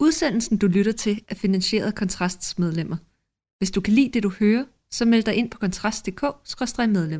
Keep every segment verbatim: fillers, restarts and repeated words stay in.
Udsendelsen, du lytter til, er finansieret af Kontrasts medlemmer. Hvis du kan lide det, du hører, så meld dig ind på kontrast punktum d k skråstreg medlem.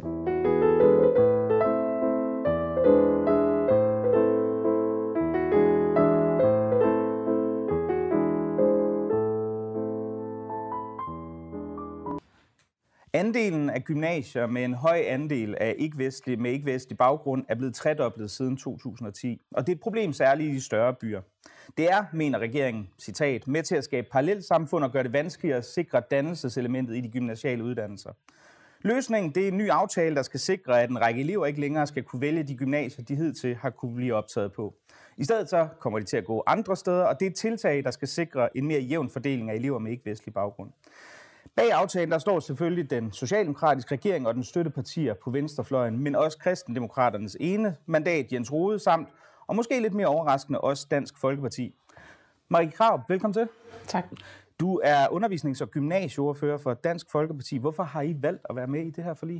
Andelen af gymnasier med en høj andel af ikke-vestlig, med ikke-vestlig baggrund er blevet tredoblet siden to tusind og ti. Og det er et problem særligt i de større byer. Det er, mener regeringen, citat, med til at skabe parallelsamfund og gøre det vanskeligere at sikre dannelseselementet i de gymnasiale uddannelser. Løsningen det er en ny aftale, der skal sikre, at en række elever ikke længere skal kunne vælge de gymnasier, de hidtil har kunne blive optaget på. I stedet så kommer de til at gå andre steder, og det er et tiltag, der skal sikre en mere jævn fordeling af elever med ikke-vestlig baggrund. Bag aftalen der står selvfølgelig den socialdemokratiske regering og den støttepartier på venstrefløjen, men også kristendemokraternes ene mandat, Jens Rohde, samt, og måske lidt mere overraskende, også Dansk Folkeparti. Marie Krarup, velkommen til. Tak. Du er undervisnings- og gymnasieordfører for Dansk Folkeparti. Hvorfor har I valgt at være med i det her forlig?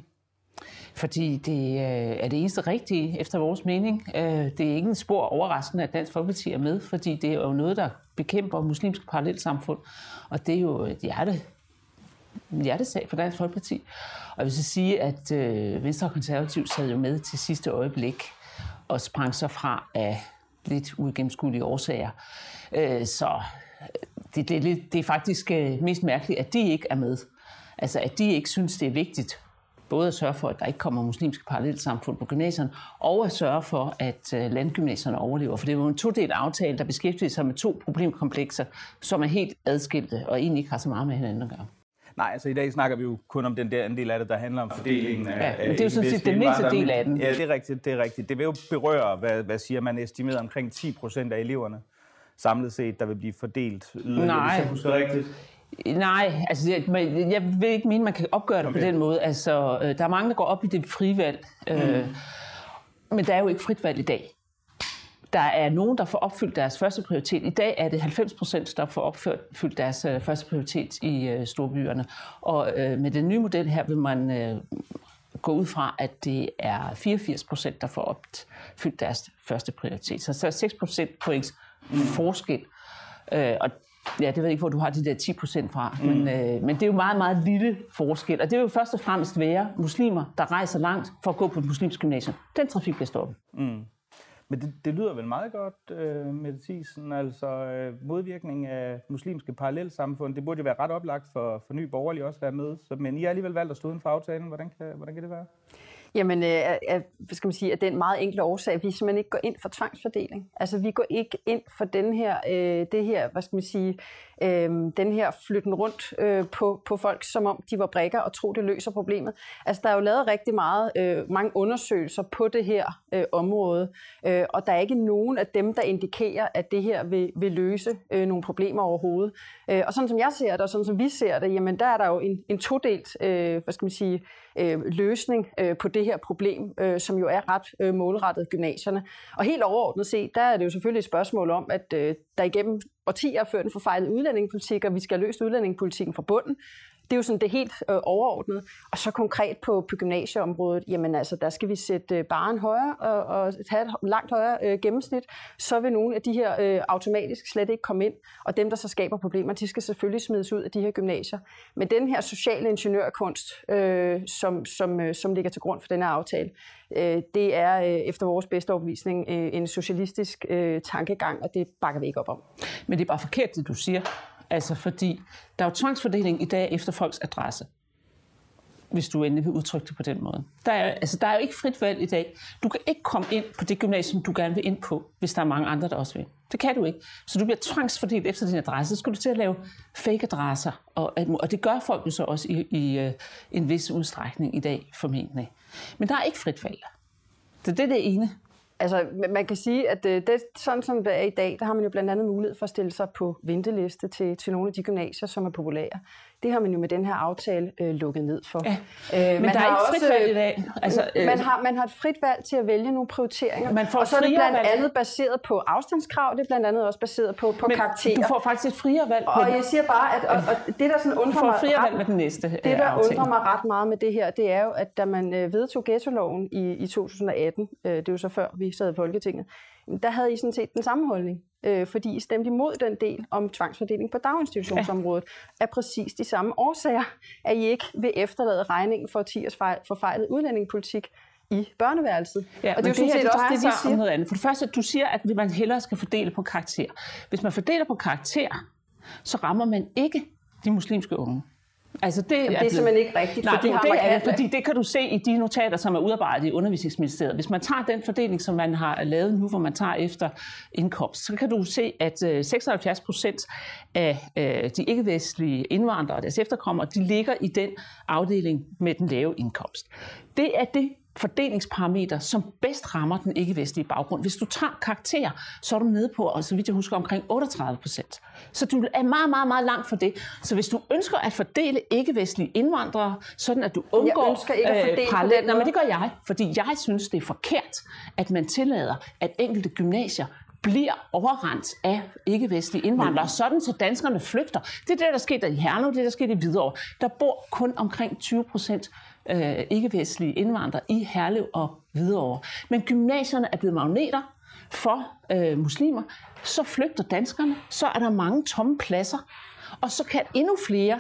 Fordi det er det eneste rigtige, efter vores mening. Det er ikke en spor overraskende, at Dansk Folkeparti er med, fordi det er jo noget, der bekæmper muslimske parallelsamfund, og det er jo et hjerte. hjertesag for Dansk Folkeparti. Og jeg vil så sige, at øh, Venstre og Konservativ sad jo med til sidste øjeblik og sprang sig fra af lidt uigennemskuelige årsager. Øh, så det, det, er lidt, det er faktisk øh, mest mærkeligt, at de ikke er med. Altså, at de ikke synes, det er vigtigt både at sørge for, at der ikke kommer muslimske parallelsamfund på gymnasierne, og at sørge for, at øh, landgymnasierne overlever. For det er jo en todelt aftale, der beskæftiger sig med to problemkomplekser, som er helt adskilte og egentlig ikke har så meget med hinanden at gøre. Nej, altså i dag snakker vi jo kun om den der en del af det, der handler om fordelingen af... Ja, det er jo sådan set den mindste del af den. Ja, det er rigtigt, det er rigtigt. Det vil jo berøre, hvad, hvad siger man, estimeret omkring ti procent af eleverne samlet set, der vil blive fordelt yderligere. Nej. Hvis jeg husker rigtigt. Nej, altså jeg, jeg vil ikke mene, man kan opgøre det okay. på den måde. Altså, der er mange, der går op i det frivalg, mm. øh, men der er jo ikke frit valg i dag. Der er nogen, der får opfyldt deres første prioritet. I dag er det halvfems procent, der får opfyldt deres uh, første prioritet i uh, storbyerne. Og uh, med den nye model her vil man uh, gå ud fra, at det er fireogfirs procent, der får opfyldt deres første prioritet. Så så er seks procent points forskel. Uh, og ja, det ved jeg ikke, hvor du har de der ti procent fra. Mm. Men, uh, men det er jo meget, meget lille forskel. Og det vil jo først og fremmest være muslimer, der rejser langt for at gå på et muslimsk gymnasium. Den trafik bliver stoppet. Mm. Men det, det lyder vel meget godt, øh, Mette Thiesen, altså øh, modvirkning af muslimske parallelsamfund. Det burde jo være ret oplagt for, for Nye Borgerlige også at være med. Så, men I har alligevel valgt at stå uden for aftalen. Hvordan kan, hvordan kan det være? Jamen, øh, hvad skal man sige, at den meget enkle årsag, at vi simpelthen ikke går ind for tvangsfordeling. Altså, vi går ikke ind for den her, øh, det her, hvad skal man sige, øh, den her flytten rundt øh, på, på folk, som om de var brikker og tro, det løser problemet. Altså, der er jo lavet rigtig meget, øh, mange undersøgelser på det her øh, område, øh, og der er ikke nogen af dem, der indikerer, at det her vil, vil løse øh, nogle problemer overhovedet. Øh, og sådan som jeg ser det, og sådan som vi ser det, jamen, der er der jo en, en todelt, øh, hvad skal man sige, øh, løsning øh, på det her problem, øh, som jo er ret øh, målrettet gymnasierne. Og helt overordnet set, der er det jo selvfølgelig et spørgsmål om, at øh, der igennem årtier er ført en forfejlet udlændingepolitik, og vi skal have løst udlændingepolitikken fra bunden. Det er jo sådan det helt øh, overordnet. Og så konkret på, på gymnasieområdet, jamen altså, der skal vi sætte øh, barren højere og, og have et langt højere øh, gennemsnit. Så vil nogle af de her øh, automatisk slet ikke komme ind, og dem, der så skaber problemer, de skal selvfølgelig smides ud af de her gymnasier. Men den her sociale ingeniørkunst, øh, som, som, øh, som ligger til grund for den her aftale, øh, det er øh, efter vores bedste overbevisning øh, en socialistisk øh, tankegang, og det bakker vi ikke op om. Men det er bare forkert, det du siger. Altså fordi der er jo tvangsfordeling i dag efter folks adresse, hvis du endelig vil udtrykke det på den måde. Der er, altså, der er jo ikke frit valg i dag. Du kan ikke komme ind på det gymnasium, du gerne vil ind på, hvis der er mange andre, der også vil. Det kan du ikke. Så du bliver tvangsfordelt efter din adresse. Så skal du til at lave fake-adresser, og, og det gør folk jo så også i, i uh, en vis udstrækning i dag, formentlig. Men der er ikke frit valg. Så det er det ene. Altså, man kan sige, at det, sådan som det er i dag, der har man jo blandt andet mulighed for at stille sig på venteliste til, til nogle af de gymnasier, som er populære. Det har man jo med den her aftale øh, lukket ned for. Ja. Øh, Men der er ikke frit også, valg i dag. Altså, øh, man, har, man har et frit valg til at vælge nogle prioriteringer. Man får og så er det blandt valg. andet baseret på afstandskrav, det er blandt andet også baseret på, på Men karakterer. Du får faktisk et friere valg. På og jeg siger bare, at og, og det der sådan undrer du får mig friere ret, valg med den næste det der aftale. undrer mig ret meget med det her, det er jo, at da man vedtog ghettoloven i, i to tusind og atten, øh, det er jo så før vi sad i Folketinget, der havde I sådan set den samme holdning. Øh, fordi I stemte imod den del om tvangsfordeling på daginstitutionsområdet, ja. Af præcis de samme årsager, at I ikke vil efterlade regningen for årtiers forfejlet udlændingepolitik i børneværelset. Ja, og det er jo sådan set også det, vi siger. Noget andet. For det første, du siger, at man hellere skal fordele på karakter. Hvis man fordeler på karakter, så rammer man ikke de muslimske unge. Altså det, Jamen, det er er simpelthen ikke rigtigt. Nej, fordi, det er, fordi det kan du se i de notater, som er udarbejdet i Undervisningsministeriet. Hvis man tager den fordeling, som man har lavet nu, hvor man tager efter indkomst, så kan du se, at seksoghalvfjerds procent af de ikke-vestlige indvandrere og deres efterkommere, de ligger i den afdeling med den lave indkomst. Det er det fordelingsparameter, som bedst rammer den ikke-vestlige baggrund. Hvis du tager karakterer, så er du nede på, og så vidt jeg husker, omkring otteogtredive procent. Så du er meget, meget, meget langt for det. Så hvis du ønsker at fordele ikke-vestlige indvandrere, sådan at du undgår... Jeg ønsker ikke at fordele øh, parallel... Nej, men det gør jeg, fordi jeg synes, det er forkert, at man tillader, at enkelte gymnasier bliver overrendt af ikke-vestlige indvandrere, mm. sådan så danskerne flygter. Det er det, der sker i Herlev, det er der sker i Hvidovre. Der bor kun omkring tyve procent øh, ikke-vestlige indvandrere i Herlev og Hvidovre. Men gymnasierne er blevet magneter for øh, muslimer. Så flygter danskerne, så er der mange tomme pladser, og så kan endnu flere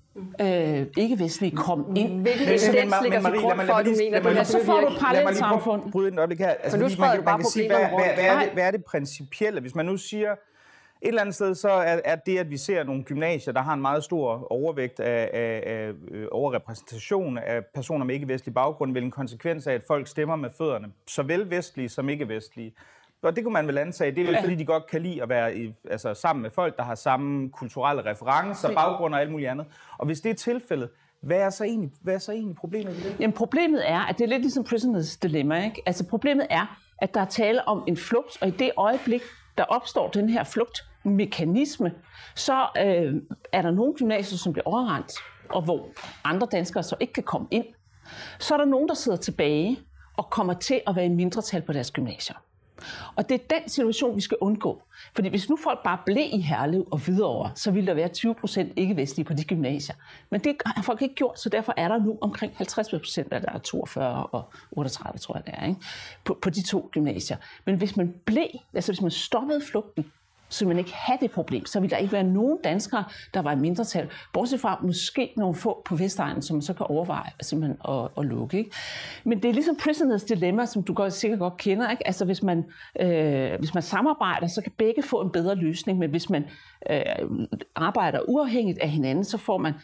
Øh, ikke-vestlige kom ind. Hvilken evidens ligger til grund for, at du mener, at det så får du parallelt samfund. Bryde den øjeblik her. Altså, man, man, man kan sige, hvad, hvad, hvad, er det, hvad er det principielle? Hvis man nu siger, et eller andet sted, så er, er det, at vi ser nogle gymnasier, der har en meget stor overvægt af, af, af overrepræsentation af personer med ikke-vestlig baggrund, vel en konsekvens af, at folk stemmer med fødderne, såvel vestlige som ikke-vestlige. Og det kunne man vel antage, det er vel fordi, de godt kan lide at være i, altså, sammen med folk, der har samme kulturelle referencer, baggrund og alt muligt andet. Og hvis det er tilfældet, hvad er så egentlig, hvad er så egentlig problemet med det? Jamen problemet er, at det er lidt ligesom Prisoners Dilemma, ikke? Altså problemet er, at der er tale om en flugt, og i det øjeblik, der opstår den her flugtmekanisme, så øh, er der nogle gymnasier, som bliver overrendt, og hvor andre danskere så ikke kan komme ind. Så er der nogen, der sidder tilbage og kommer til at være i mindretal på deres gymnasier. Og det er den situation, vi skal undgå. Fordi hvis nu folk bare blev i Herlev og Hvidovre, så ville der være tyve procent ikke-vestlige på de gymnasier. Men det har folk ikke gjort, så derfor er der nu omkring halvtreds procent, af der er toogfyrre og otteogtredive, tror jeg det er, ikke? På, på de to gymnasier. Men hvis man blev, altså hvis man stoppede flugten, så ville man ikke have det problem. Så ville der ikke være nogen danskere, der var i mindretal. Bortset fra måske nogle få på Vestegnen, som man så kan overveje simpelthen at, at lukke. Ikke? Men det er ligesom Prisoners Dilemma, som du godt, sikkert godt kender. Ikke? Altså hvis man, øh, hvis man samarbejder, så kan begge få en bedre løsning. Men hvis man øh, arbejder uafhængigt af hinanden, så får man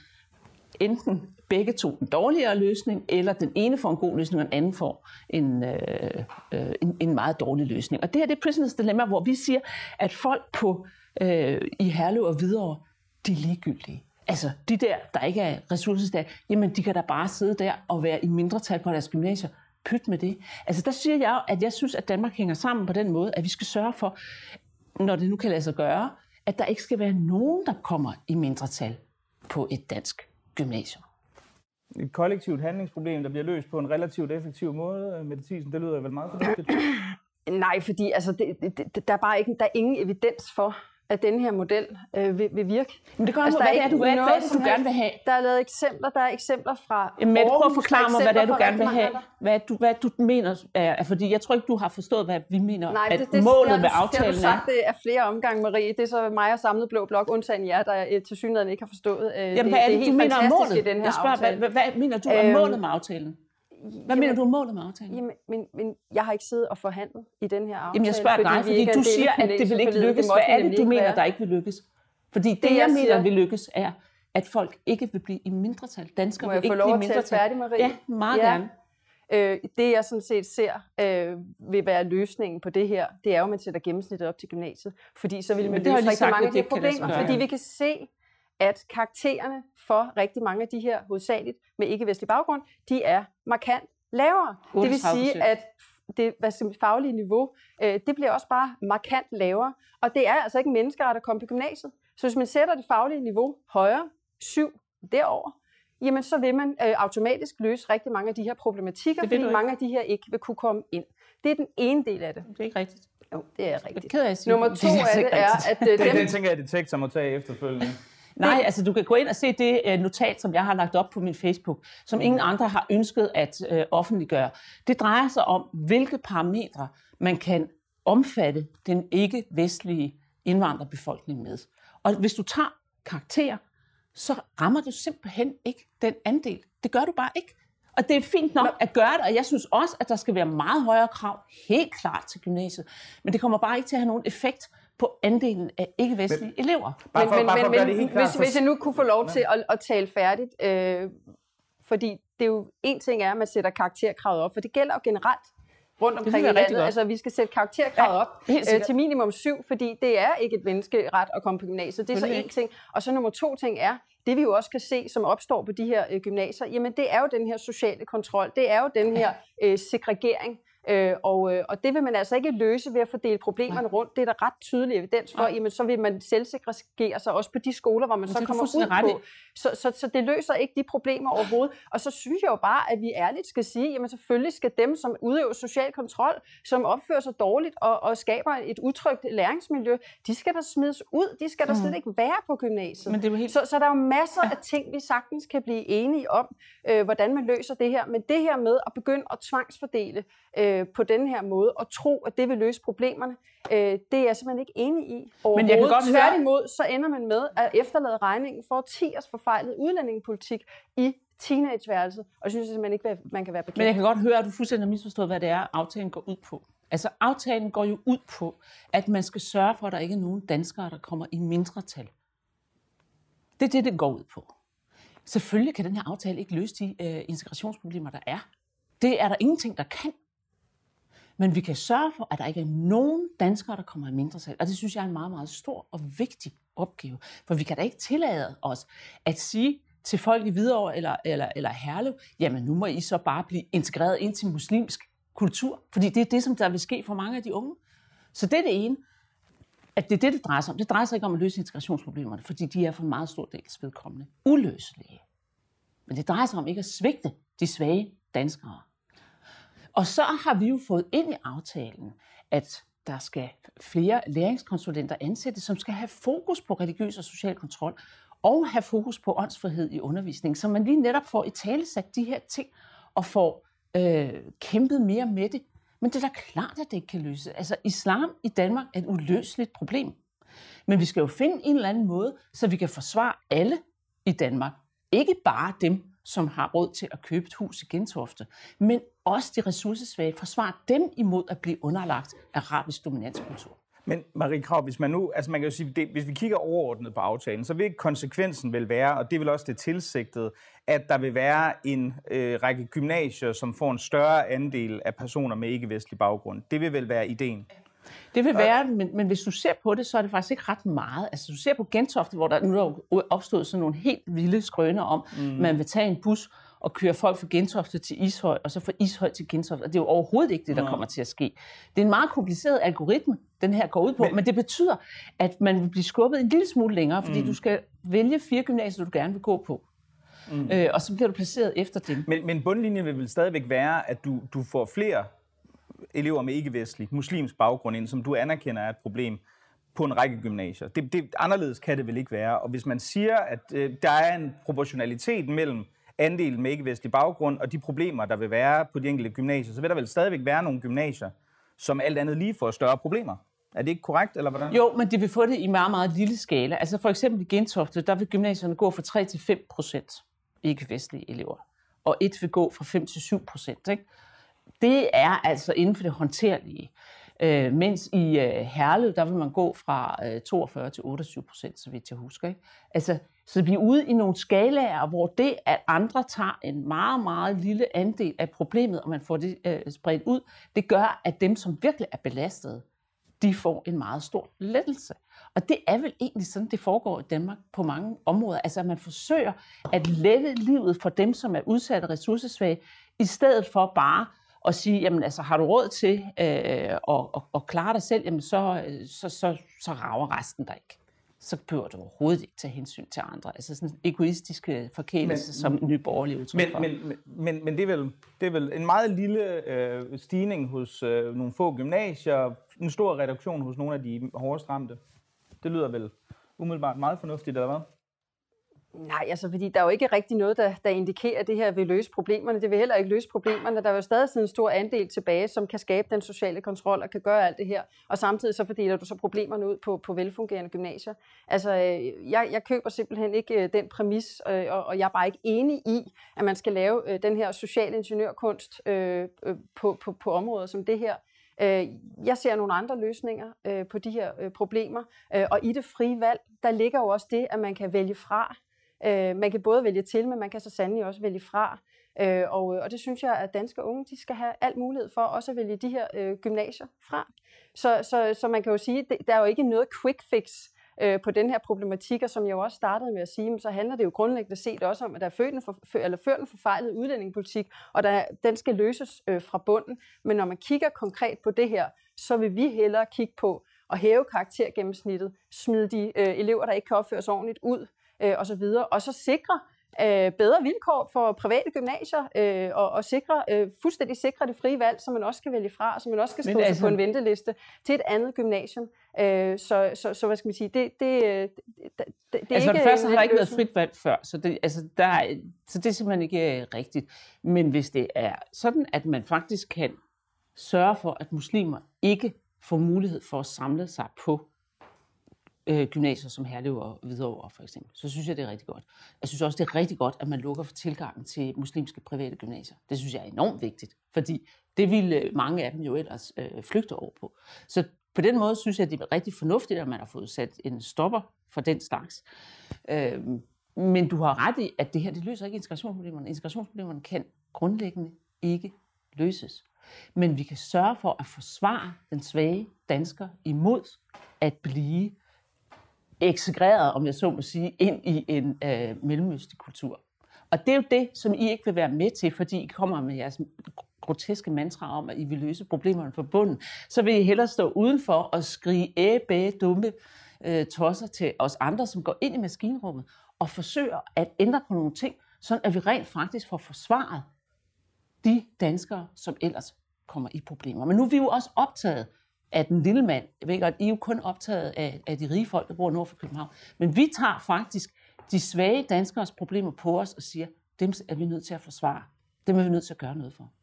enten begge to en dårligere løsning, eller den ene får en god løsning, og den anden får en, øh, øh, en, en meget dårlig løsning. Og det her det er Prisoners Dilemma, hvor vi siger, at folk på, øh, i Herlev og Hvidovre, de er ligegyldige. Altså de der, der ikke er ressourcestærke, jamen de kan da bare sidde der og være i mindretal på deres gymnasier. Pyt med det. Altså der siger jeg jo, at jeg synes, at Danmark hænger sammen på den måde, at vi skal sørge for, når det nu kan lade sig gøre, at der ikke skal være nogen, der kommer i mindretal på et dansk gymnasium. Et kollektivt handlingsproblem, der bliver løst på en relativt effektiv måde, Mette Thiesen, det lyder vel meget fornuftigt. Nej, fordi altså, det, det, der, er bare ikke, der er ingen evidens for, at den her model øh, vil, vil virke. Men det gør altså, hvad det er, du, hvad, hvad er det, du gerne vil have? Der er lavet eksempler, der er eksempler fra Jamen, Mette, prøv at forklare mig, hvad det er, du gerne vil have. Hvad du, hvad du mener er, fordi jeg tror ikke, du har forstået, hvad vi mener, Nej, at det, det, målet det, med aftalen er. Det har du sagt det er flere omgange, Marie. Det er så mig og samlet Blå Blok, undtagen jer, der til synligheden ikke har forstået. Jamen, det, hvad er det, det er du mener om målet? I den her jeg spørger, hvad, hvad, hvad mener du om målet med aftalen? Hvad jamen, mener du om målet med aftalen? Jamen, men, men jeg har ikke siddet og forhandlet i den her aftale. Jamen jeg spørger dig, fordi, fordi du siger, at det vil ikke lykkes. Hvad er det, du mener, der ikke vil lykkes? Fordi det, det jeg, jeg mener, vil lykkes, er, at folk ikke vil blive i mindretal. Danskere vil ikke blive i mindretal. Må jeg få lov at tale færdig, Marie? Ja, meget ja. gerne. Øh, det jeg sådan set ser øh, vil være løsningen på det her, det er jo, at man sætter gennemsnittet op til gymnasiet. Fordi så vil man løse rigtig mange af de problemer. Fordi vi kan se, at karaktererne for rigtig mange af de her, hovedsageligt med ikke-vestlig baggrund, de er markant lavere. Det vil sige, at det hvad skal man, faglige niveau, øh, det bliver også bare markant lavere. Og det er altså ikke mennesker, der kommer på gymnasiet. Så hvis man sætter det faglige niveau højere, syv derover, jamen så vil man øh, automatisk løse rigtig mange af de her problematikker, fordi mange af de her ikke vil kunne komme ind. Det er den ene del af det. Det er ikke rigtigt. Jo, det er rigtigt. Det er jeg Nummer to af det er, at... Øh, dem... Den tænker jeg, at Detektor må tage efterfølgende. Nej, altså du kan gå ind og se det notat, som jeg har lagt op på min Facebook, som ingen andre har ønsket at øh, offentliggøre. Det drejer sig om, hvilke parametre man kan omfatte den ikke-vestlige indvandrerbefolkning med. Og hvis du tager karakterer, så rammer du simpelthen ikke den andel. Det gør du bare ikke. Og det er fint nok at gøre det, og jeg synes også, at der skal være meget højere krav, helt klart til gymnasiet. Men det kommer bare ikke til at have nogen effekt på andelen af ikke-vestlige men, elever. Men, men, men, men hvis, hvis jeg nu kunne få lov til at, at tale færdigt, øh, fordi det er jo en ting er, at man sætter karakterkravet op, for det gælder jo generelt rundt omkring i landet. Altså, vi skal sætte karakterkravet op ja, øh, til minimum syv, fordi det er ikke et menneskeret at komme på gymnasiet. Det er så en ting. Og så nummer to ting er, det vi jo også kan se, som opstår på de her øh, gymnasier, jamen det er jo den her sociale kontrol, det er jo den her øh, segregering, øh, og, øh, og det vil man altså ikke løse ved at fordele problemerne rundt. Det er der ret tydelig evidens for, jamen så vil man selvsegregere sig også på de skoler, hvor man så kommer ud på. Så, så, så det løser ikke de problemer overhovedet. Og så synes jeg jo bare, at vi ærligt skal sige, jamen selvfølgelig skal dem, som udøver social kontrol, som opfører sig dårligt og, og skaber et utrygt læringsmiljø, de skal der smides ud. De skal der slet ikke være på gymnasiet. Men det er helt... så, så der er jo masser af ting, vi sagtens kan blive enige om, øh, hvordan man løser det her. Men det her med at begynde at tvangsfordele øh, på den her måde, og tro, at det vil løse problemerne, øh, det er jeg simpelthen ikke enig i. Men jeg kan godt tværtimod, så ender man med at efterlade regningen for tiers forfejlet udlændingepolitik i teenageværelset, og det synes jeg simpelthen ikke, man kan være bekendt. Men jeg kan godt høre, at du fuldstændig har misforstået, hvad det er, aftalen går ud på. Altså, aftalen går jo ud på, at man skal sørge for, at der ikke er nogen danskere, der kommer i mindretal. Det er det, det går ud på. Selvfølgelig kan den her aftale ikke løse de øh, integrationsproblemer, der er. Det er der ingenting, der kan. Men vi kan sørge for, at der ikke er nogen danskere, der kommer i mindretal. Og det synes jeg er en meget, meget stor og vigtig opgave. For vi kan da ikke tillade os at sige til folk i Hvidovre eller, eller, eller Herlev, jamen nu må I så bare blive integreret ind til muslimsk kultur. Fordi det er det, som der vil ske for mange af de unge. Så det er det ene. At det er det, det drejer sig om. Det drejer sig ikke om at løse integrationsproblemerne, fordi de er for en meget stor del vedkommende uløselige. Men det drejer sig om ikke at svigte de svage danskere. Og så har vi jo fået ind i aftalen, at der skal flere læringskonsulenter ansættes, som skal have fokus på religiøs og social kontrol, og have fokus på åndsfrihed i undervisningen, så man lige netop får italesat de her ting, og får øh, kæmpet mere med det. Men det er da klart, at det ikke kan løses. Altså, islam i Danmark er et uløseligt problem. Men vi skal jo finde en eller anden måde, så vi kan forsvare alle i Danmark. Ikke bare dem, som har råd til at købe et hus i Gentofte, men også de ressourcesvage, forsvare dem imod at blive underlagt arabisk dominanskultur. Men Marie Krarup, hvis man nu, altså man kan jo sige, det, hvis vi kigger overordnet på aftalen, så vil konsekvensen vel være, og det vil også det tilsigtede, at der vil være en øh, række gymnasier, som får en større andel af personer med ikke-vestlig baggrund. Det vil vel være ideen? Det vil være, men, men hvis du ser på det, så er det faktisk ikke ret meget. Altså du ser på Gentofte, hvor der nu er opstået sådan nogle helt vilde skrøner om, mm. man vil tage en bus og køre folk fra Gentofte til Ishøj, og så fra Ishøj til Gentofte. Og det er jo overhovedet ikke det, der kommer til at ske. Det er en meget kompliceret algoritme, den her går ud på, men, men det betyder, at man vil blive skubbet en lille smule længere, fordi mm. du skal vælge fire gymnasier, du gerne vil gå på. Mm. Øh, og så bliver du placeret efter dem. Men, men bundlinjen vil vel stadigvæk være, at du, du får flere elever med ikke-vestlig, muslimsk baggrund ind, som du anerkender er et problem på en række gymnasier. Det, det, anderledes kan det vel ikke være. Og hvis man siger, at øh, der er en proportionalitet mellem andelen med ikke-vestlig baggrund og de problemer, der vil være på de enkelte gymnasier, så vil der vel stadigvæk være nogle gymnasier, som alt andet lige får større problemer. Er det ikke korrekt, eller hvordan? Jo, men de vil få det i meget, meget lille skala. Altså for eksempel i Gentofte, der vil gymnasierne gå fra tre til fem procent ikke-vestlige elever, og et vil gå fra fem til syv procent, ikke? Det er altså inden for det håndterlige. Øh, mens i øh, Herlev, der vil man gå fra øh, toogfyrre til otteogtyve procent, så vidt jeg husker. Ikke? Altså, så vi er ude i nogle skalaer, hvor det, at andre tager en meget, meget lille andel af problemet, og man får det øh, spredt ud, det gør, at dem, som virkelig er belastede, de får en meget stor lettelse. Og det er vel egentlig sådan, det foregår i Danmark på mange områder. Altså, at man forsøger at lette livet for dem, som er udsatte ressourcesvage, i stedet for bare og sige, jamen altså, har du råd til øh, at, at, at klare dig selv, jamen så, så, så, så rager resten dig ikke. Så behøver du overhovedet ikke tage hensyn til andre. Altså sådan en egoistisk forkælelse, som Nye Borgerlige udtryk for. Men, men, men, men det, er vel, det er vel en meget lille øh, stigning hos øh, nogle få gymnasier, en stor reduktion hos nogle af de hårdest ramte. Det lyder vel umiddelbart meget fornuftigt, eller hvad? Nej, altså fordi der er jo ikke rigtig noget, der, der indikerer, at det her vil løse problemerne. Det vil heller ikke løse problemerne. Der er jo stadig sådan en stor andel tilbage, som kan skabe den sociale kontrol og kan gøre alt det her. Og samtidig så fordeler du så problemerne ud på, på velfungerende gymnasier. Altså, jeg, jeg køber simpelthen ikke den præmis, og, og jeg er bare ikke enig i, at man skal lave den her social ingeniørkunst øh, på, på, på områder som det her. Jeg ser nogle andre løsninger på de her problemer, og i det frie valg, der ligger jo også det, at man kan vælge fra. Man kan både vælge til, men man kan så sandelig også vælge fra. Og, og det synes jeg, at danske unge de skal have alt mulighed for også at vælge de her øh, gymnasier fra. Så, så, så man kan jo sige, at der er jo ikke noget quick fix øh, på den her problematik, og som jeg jo også startede med at sige, så handler det jo grundlæggende set også om, at der er ført en, for, eller ført en forfejlet udlændingepolitik, og der, den skal løses øh, fra bunden. Men når man kigger konkret på det her, så vil vi hellere kigge på at hæve karaktergennemsnittet, smide de øh, elever, der ikke kan opføre sig ordentligt ud, øh, og så videre, og så sikre øh, bedre vilkår for private gymnasier, øh, og, og sikre, øh, fuldstændig sikre det frie valg, så man også kan vælge fra, så man også kan skrive altså sig på en venteliste til et andet gymnasium. Øh, så, så, så hvad skal man sige, det, det, det, det, det er altså, ikke... For det første har der ikke været frit valg før, så det, altså, der er, så det er simpelthen ikke rigtigt. Men hvis det er sådan, at man faktisk kan sørge for, at muslimer ikke får mulighed for at samle sig på øh, gymnasier som Herlev og Hvidovre for eksempel, så synes jeg, det er rigtig godt. Jeg synes også, det er rigtig godt, at man lukker for tilgangen til muslimske private gymnasier. Det synes jeg er enormt vigtigt, fordi det ville mange af dem jo ellers øh, flygte over på. Så på den måde synes jeg, det er rigtig fornuftigt, at man har fået sat en stopper for den slags. Øh, men du har ret i, at det her, det løser ikke integrationsproblemerne. Integrationsproblemerne kan grundlæggende ikke løses. Men vi kan sørge for at forsvare den svage dansker imod at blive eksegreret, om jeg så må sige, ind i en øh, mellemøstlig kultur. Og det er jo det, som I ikke vil være med til, fordi I kommer med jeres groteske mantra om, at I vil løse problemerne fra bunden. Så vil I hellere stå udenfor og skrige æh, bæh, dumme øh, tosser til os andre, som går ind i maskinrummet og forsøger at ændre på nogle ting, sådan at vi rent faktisk får forsvaret de danskere, som ellers kommer i problemer. Men nu er vi jo også optaget af den lille mand. Jeg ved godt, I er jo kun optaget af, af de rige folk, der bor nord for København. Men vi tager faktisk de svage danskers problemer på os og siger, dem er vi nødt til at forsvare. Dem er vi nødt til at gøre noget for.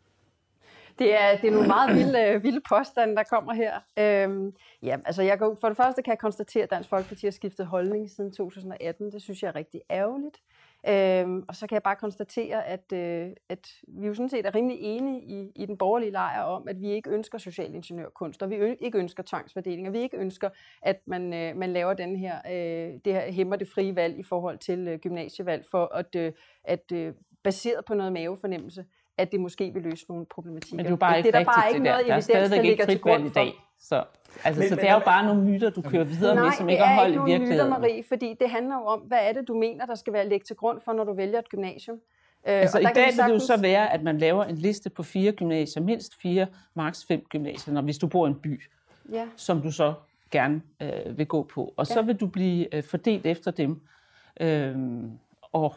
Det er, det er nogle meget vilde, vilde påstande, der kommer her. Øhm, ja, altså jeg går, for det første kan jeg konstatere, at Dansk Folkeparti har skiftet holdning siden to tusind atten. Det synes jeg er rigtig ærgerligt. Øhm, og så kan jeg bare konstatere, at, øh, at vi jo sådan set er rimelig enige i, i den borgerlige lejr om, at vi ikke ønsker social ingeniørkunst, og vi ø- ikke ønsker tvangsfordeling, og vi ikke ønsker, at man, øh, man laver den her, øh, det her hæmmer det frie valg i forhold til øh, gymnasievalg, for at, øh, at øh, baseret på noget mavefornemmelse, at det måske vil løse nogle problematikker. Men det er jo bare ikke det er rigtigt, der bare ikke det der. noget Der er evidens, der stadigvæk ligger ikke til frit valg grund i for. dag. Så, altså, Men- så men- det er jo bare nogle myter, du kører videre Nej, med, som det ikke har er hold ikke i nogen myter, virkeligheden. Marie, fordi det handler jo om, hvad er det, du mener, der skal være lægget til grund for, når du vælger et gymnasium. Øh, Altså og i der kan dag vi vil det jo sagtens- så være, at man laver en liste på fire gymnasier, mindst fire, maks fem gymnasier, når hvis du bor i en by, Ja. som du så gerne øh, vil gå på. Og så vil du blive øh, fordelt efter dem. Øhm, og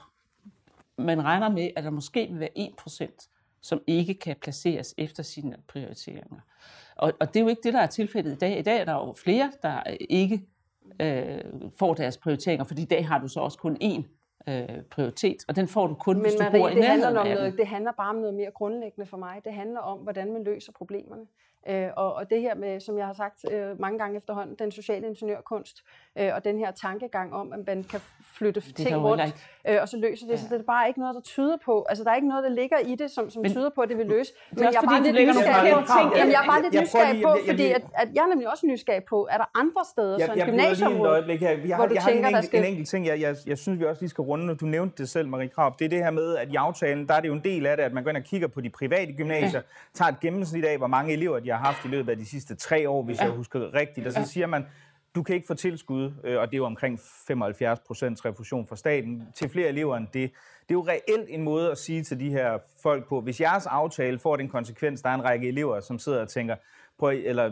man regner med, at der måske vil være en procent, som ikke kan placeres efter sine prioriteringer. Og, og det er jo ikke det, der er tilfældet i dag. I dag er der jo flere, der ikke øh, får deres prioriteringer, fordi i dag har du så også kun én øh, prioritet, og den får du kun, Men hvis du Marie, bor i det handler, nærheden om af noget, den. det handler bare om noget mere grundlæggende for mig. Det handler om, hvordan man løser problemerne. Øh, og, og det her med, som jeg har sagt øh, mange gange efterhånden, den sociale ingeniørkunst, øh, og den her tankegang om, at man kan flytte kan ting jo rundt, heller øh, og så løser det. Ja. Så det er bare ikke noget, der tyder på, altså der er ikke noget, der ligger i det, som, som Men- tyder på, at det vil løse. Men også jeg er fordi, bare du lidt lægger nogle nysgerrig på, forkerte ting ind. Jamen, jeg er bare lidt Jeg- jeg prøver nysgerrig lige- på, jeg- jeg- fordi jeg- at, at jeg er nemlig også nysgerrig på, er der andre steder, så en Jeg, jeg bryder lige et gymnasieområde, øjeblik her. Jeg har, hvor du jeg har lige tænker, en, der enkelt, skal- en enkelt ting, jeg, jeg, jeg synes, vi også lige skal runde. Du nævnte det selv, Marie Krarup. Det er det her med, at i aftalen, der er det jo en del af det, at man går ind og kigger på de private gymnasier, ja. tager et gennemsnit af, hvor mange elever de har haft i løbet af de sidste tre år, hvis ja. jeg husker rigtigt. Og så siger man, du kan ikke få tilskud, øh, og det er jo omkring femoghalvfjerds procent refusion fra staten, til flere elever end det. Det er jo reelt en måde at sige til de her folk på, hvis jeres aftale får den konsekvens, der er en række elever, som sidder og tænker, på, eller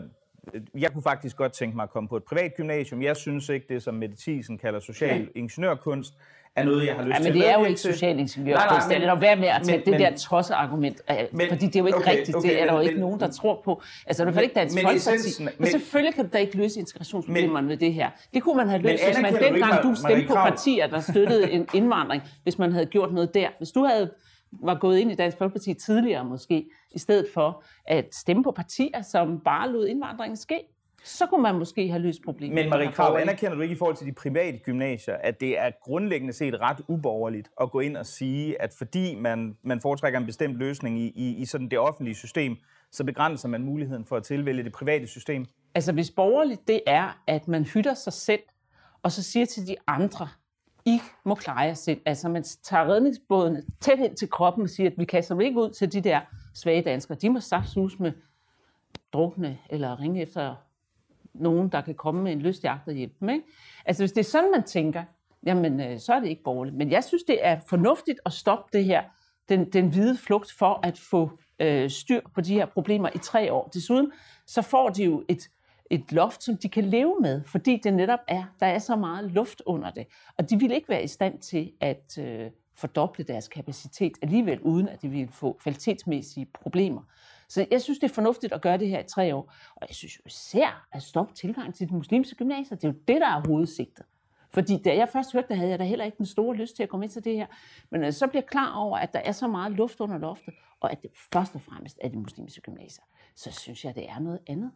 jeg kunne faktisk godt tænke mig at komme på et privat gymnasium. Jeg synes ikke, det som Mette Thiesen kalder social ja. ingeniørkunst, er noget, jeg har lyst ja, til at men det er jo ikke social ingeniørkunst. Det er jo værd med at tage men, det der tosseargument, men, fordi det er jo ikke okay, rigtigt. Okay, det er der jo men, ikke nogen, der tror på. Altså, det er i hvert fald ikke Dansk Folkeparti. Men, men selvfølgelig kan der ikke løse integrationsproblemerne med det her. Det kunne man have løst, hvis man dengang du stemte på partier, der støttede en indvandring, hvis man havde gjort noget der. Hvis du havde var gået ind i Dansk Folkeparti tidligere måske, i stedet for at stemme på partier, som bare lod indvandringen ske, så kunne man måske have løst problemet. Men Marie Krarup, anerkender du ikke i forhold til de private gymnasier, at det er grundlæggende set ret uborgerligt at gå ind og sige, at fordi man, man foretrækker en bestemt løsning i, i, i sådan det offentlige system, så begrænser man muligheden for at tilvælge det private system? Altså hvis borgerligt det er, at man hytter sig selv, og så siger til de andre, I må klare jer selv. Altså man tager redningsbådene tæt ind til kroppen og siger, at vi kaster dem ikke ud til de der svage danskere. De må saftsus med drukne eller ringe efter nogen, der kan komme med en lystjagt og hjælpe dem. Ikke? Altså hvis det er sådan, man tænker, jamen øh, så er det ikke borgerligt. Men jeg synes, det er fornuftigt at stoppe det her, den, den hvide flugt for at få øh, styr på de her problemer i tre år. Desuden så får de jo et, et loft, som de kan leve med, fordi det netop er, der er så meget luft under det. Og de vil ikke være i stand til at øh, fordoble deres kapacitet alligevel, uden at de vil få kvalitetsmæssige problemer. Så jeg synes, det er fornuftigt at gøre det her i tre år. Og jeg synes jo især at stoppe tilgang til de muslimske gymnasier. Det er jo det, der er hovedsigtet. Fordi da jeg først hørte det, havde jeg da heller ikke den store lyst til at komme ind til det her. Men når jeg så bliver klar over, at der er så meget luft under loftet, og at det først og fremmest er de muslimske gymnasier, så synes jeg, det er noget andet.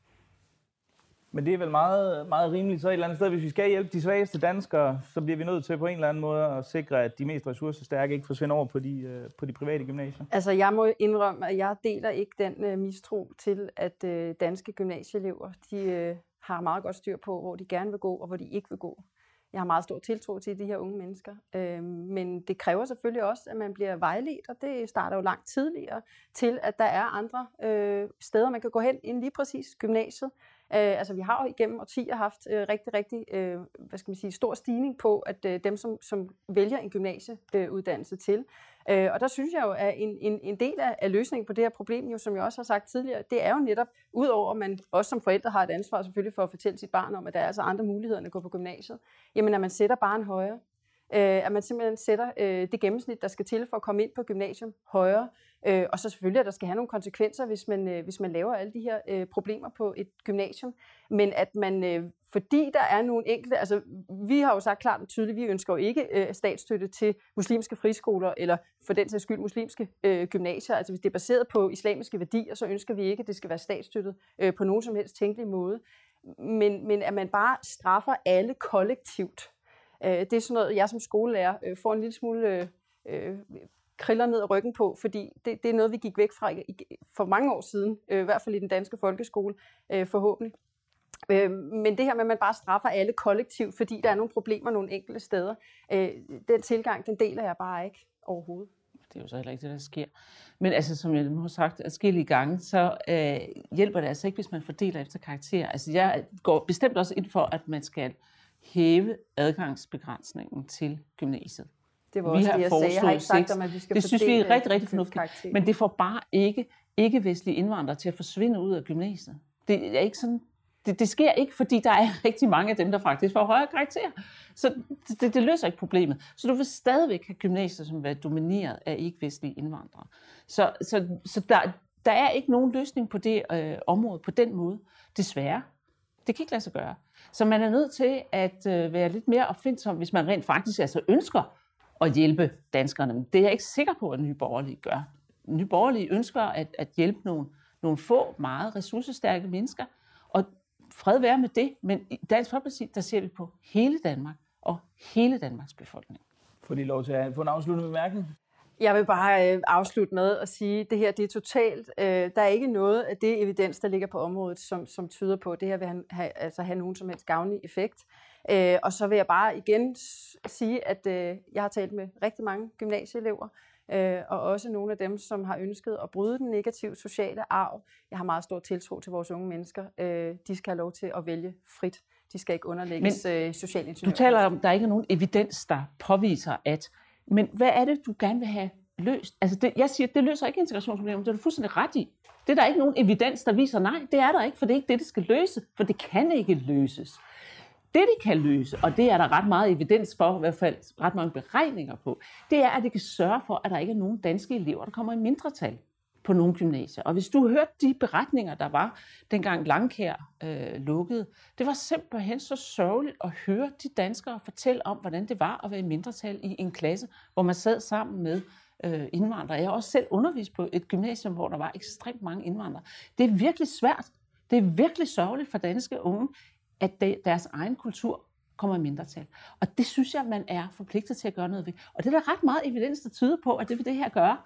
Men det er vel meget, meget rimeligt så et eller andet sted. Hvis vi skal hjælpe de svageste danskere, så bliver vi nødt til på en eller anden måde at sikre, at de mest ressourcestærke ikke forsvinder over på de, på de private gymnasier. Altså jeg må indrømme, at jeg deler ikke den uh, mistro til, at uh, danske gymnasieelever de, uh, har meget godt styr på, hvor de gerne vil gå og hvor de ikke vil gå. Jeg har meget stor tiltro til de her unge mennesker. Uh, men det kræver selvfølgelig også, at man bliver vejledt, og det starter jo langt tidligere til, at der er andre uh, steder, man kan gå hen end lige præcis gymnasiet. Uh, altså vi har jo igennem årtier haft uh, rigtig, rigtig uh, hvad skal man sige, stor stigning på, at uh, dem, som, som vælger en gymnasieuddannelse uh, til. Uh, og der synes jeg jo, at en, en, en del af, af løsningen på det her problem, jo, som jeg også har sagt tidligere, det er jo netop, udover at man også som forældre har et ansvar selvfølgelig for at fortælle sit barn om, at der er altså andre muligheder end at gå på gymnasiet, jamen at man sætter barn højere. Uh, at man simpelthen sætter uh, det gennemsnit, der skal til for at komme ind på gymnasium højere. Uh, og så selvfølgelig, at der skal have nogle konsekvenser, hvis man, uh, hvis man laver alle de her uh, problemer på et gymnasium. Men at man, uh, fordi der er nogle enkelte, altså vi har jo sagt klart og tydeligt, vi ønsker jo ikke uh, statsstøtte til muslimske friskoler, eller for den sags skyld muslimske uh, gymnasier. Altså hvis det er baseret på islamiske værdier, så ønsker vi ikke, at det skal være statsstøttet uh, på nogen som helst tænkelig måde. Men, men at man bare straffer alle kollektivt. Det er sådan noget, jeg som skolelærer øh, får en lille smule øh, kriller ned ad ryggen på, fordi det, det er noget, vi gik væk fra for mange år siden, øh, i hvert fald i den danske folkeskole, øh, forhåbentlig. Øh, men det her med, at man bare straffer alle kollektivt, fordi der er nogle problemer nogle enkelte steder, øh, den tilgang, den deler jeg bare ikke overhovedet. Det er jo så heller ikke det, der sker. Men altså, som jeg nu har sagt adskillige gange, så øh, hjælper det altså ikke, hvis man fordeler efter karakter. Altså, jeg går bestemt også ind for, at man skal hæve adgangsbegrænsningen til gymnasiet. Det var også det, jeg sagde. Jeg har ikke sagt om, at vi skal det synes vi er rigtig, rigtig fornuftigt. Karakter. Men det får bare ikke ikke-vestlige indvandrere til at forsvinde ud af gymnasiet. Det er ikke sådan. Det, det sker ikke, fordi der er rigtig mange af dem, der faktisk får højere karakterer. Så det, det, det løser ikke problemet. Så du vil stadigvæk have gymnasier, som er domineret af ikke-vestlige indvandrere. Så, så, så der, der er ikke nogen løsning på det øh, område på den måde, desværre. Det kan ikke lade sig gøre. Så man er nødt til at øh, være lidt mere opfindsom, hvis man rent faktisk altså ønsker at hjælpe danskerne. Men det er jeg ikke sikker på, at Nye Borgerlige gør. Nye Borgerlige ønsker at, at hjælpe nogle, nogle få, meget ressourcestærke mennesker, og fred være med det, men i Dansk Folkeparti, der ser vi på hele Danmark og hele Danmarks befolkning. Får de lov til at få en afsluttende bemærkning? Jeg vil bare øh, afslutte med at sige, at det her det er totalt. Øh, der er ikke noget af det evidens, der ligger på området, som, som tyder på, at det her vil have, altså have nogen som helst gavnlig effekt. Øh, og så vil jeg bare igen sige, at øh, jeg har talt med rigtig mange gymnasieelever, øh, og også nogle af dem, som har ønsket at bryde den negative sociale arv. Jeg har meget stor tiltro til vores unge mennesker. Øh, de skal have lov til at vælge frit. De skal ikke underlægges øh, social ingeniør. Du taler om, at der ikke er nogen evidens, der påviser, at... Men hvad er det, du gerne vil have løst. Altså det, jeg siger, det løser ikke integrationsproblemer, det er du fuldstændig ret i. Det er der ikke nogen evidens, der viser nej. Det er der ikke, for det er ikke det, det skal løse. For det kan ikke løses. Det, de kan løse, og det er der ret meget evidens for, i hvert fald ret mange beregninger på, det er, at det kan sørge for, at der ikke er nogen danske elever, der kommer i mindretal på nogle gymnasier. Og hvis du hørte de beretninger, der var, dengang Langkær øh, lukkede, det var simpelthen så sørgeligt at høre de danskere fortælle om, hvordan det var at være i mindretal i en klasse, hvor man sad sammen med øh, indvandrere. Jeg har også selv undervist på et gymnasium, hvor der var ekstremt mange indvandrere. Det er virkelig svært. Det er virkelig sørgeligt for danske unge, at de, deres egen kultur kommer i mindretal. Og det synes jeg, man er forpligtet til at gøre noget ved. Og det er der ret meget evidens, der tyder på, at det vil det her gøre.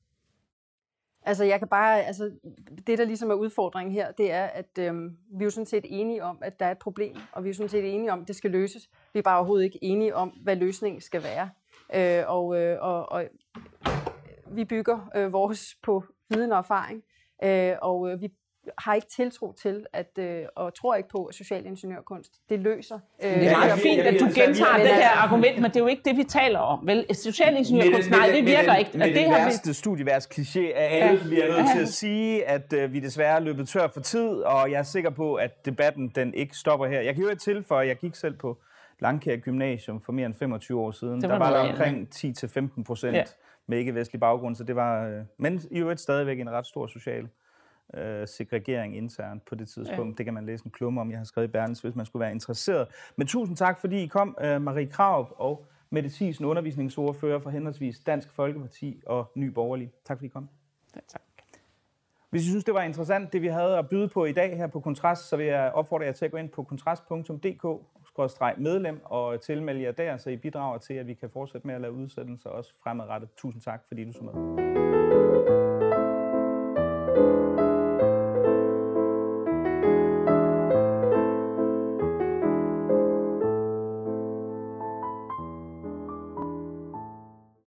Altså, jeg kan bare, altså, det, der ligesom er udfordringen her, det er, at øhm, vi er jo sådan set enige om, at der er et problem, og vi er jo sådan set enige om, at det skal løses. Vi er bare overhovedet ikke enige om, hvad løsningen skal være. Øh, og, øh, og, og vi bygger øh, vores på viden og erfaring, øh, og øh, vi har ikke tiltro til, at, øh, og tror ikke på, at socialingeniørkunst, det løser. Øh, det er meget fint, at du gentager det her argument, men det er jo ikke det, vi taler om. Vel, socialingeniørkunst, nej, det virker den, ikke. Med det den har værste vi... studieværs kliché af alle, ja. Vi er nødt til at sige, at øh, vi desværre er løbet tør for tid, og jeg er sikker på, at debatten den ikke stopper her. Jeg kan høre til, for jeg gik selv på Langkær Gymnasium for mere end femogtyve år siden. Var der var der omkring ti til femten procent ja. Med ikke-vestlig baggrund, så det var, øh, men i øvrigt stadigvæk en ret stor social Øh, segregering internt på det tidspunkt. Ja. Det kan man læse en klumme om, jeg har skrevet i Berlingske, hvis man skulle være interesseret. Men tusind tak, fordi I kom, uh, Marie Krarup og Mette Thiesen, undervisningsordfører for henholdsvis Dansk Folkeparti og Ny Borgerlige. Tak fordi I kom. Ja, tak. Hvis I synes, det var interessant, det vi havde at byde på i dag her på Kontrast, så vil jeg opfordre jer til at gå ind på kontrast punktum d k skråstreg medlem og tilmelde jer der, så I bidrager til, at vi kan fortsætte med at lave udsendelser også fremadrettet. Tusind tak, fordi du så med.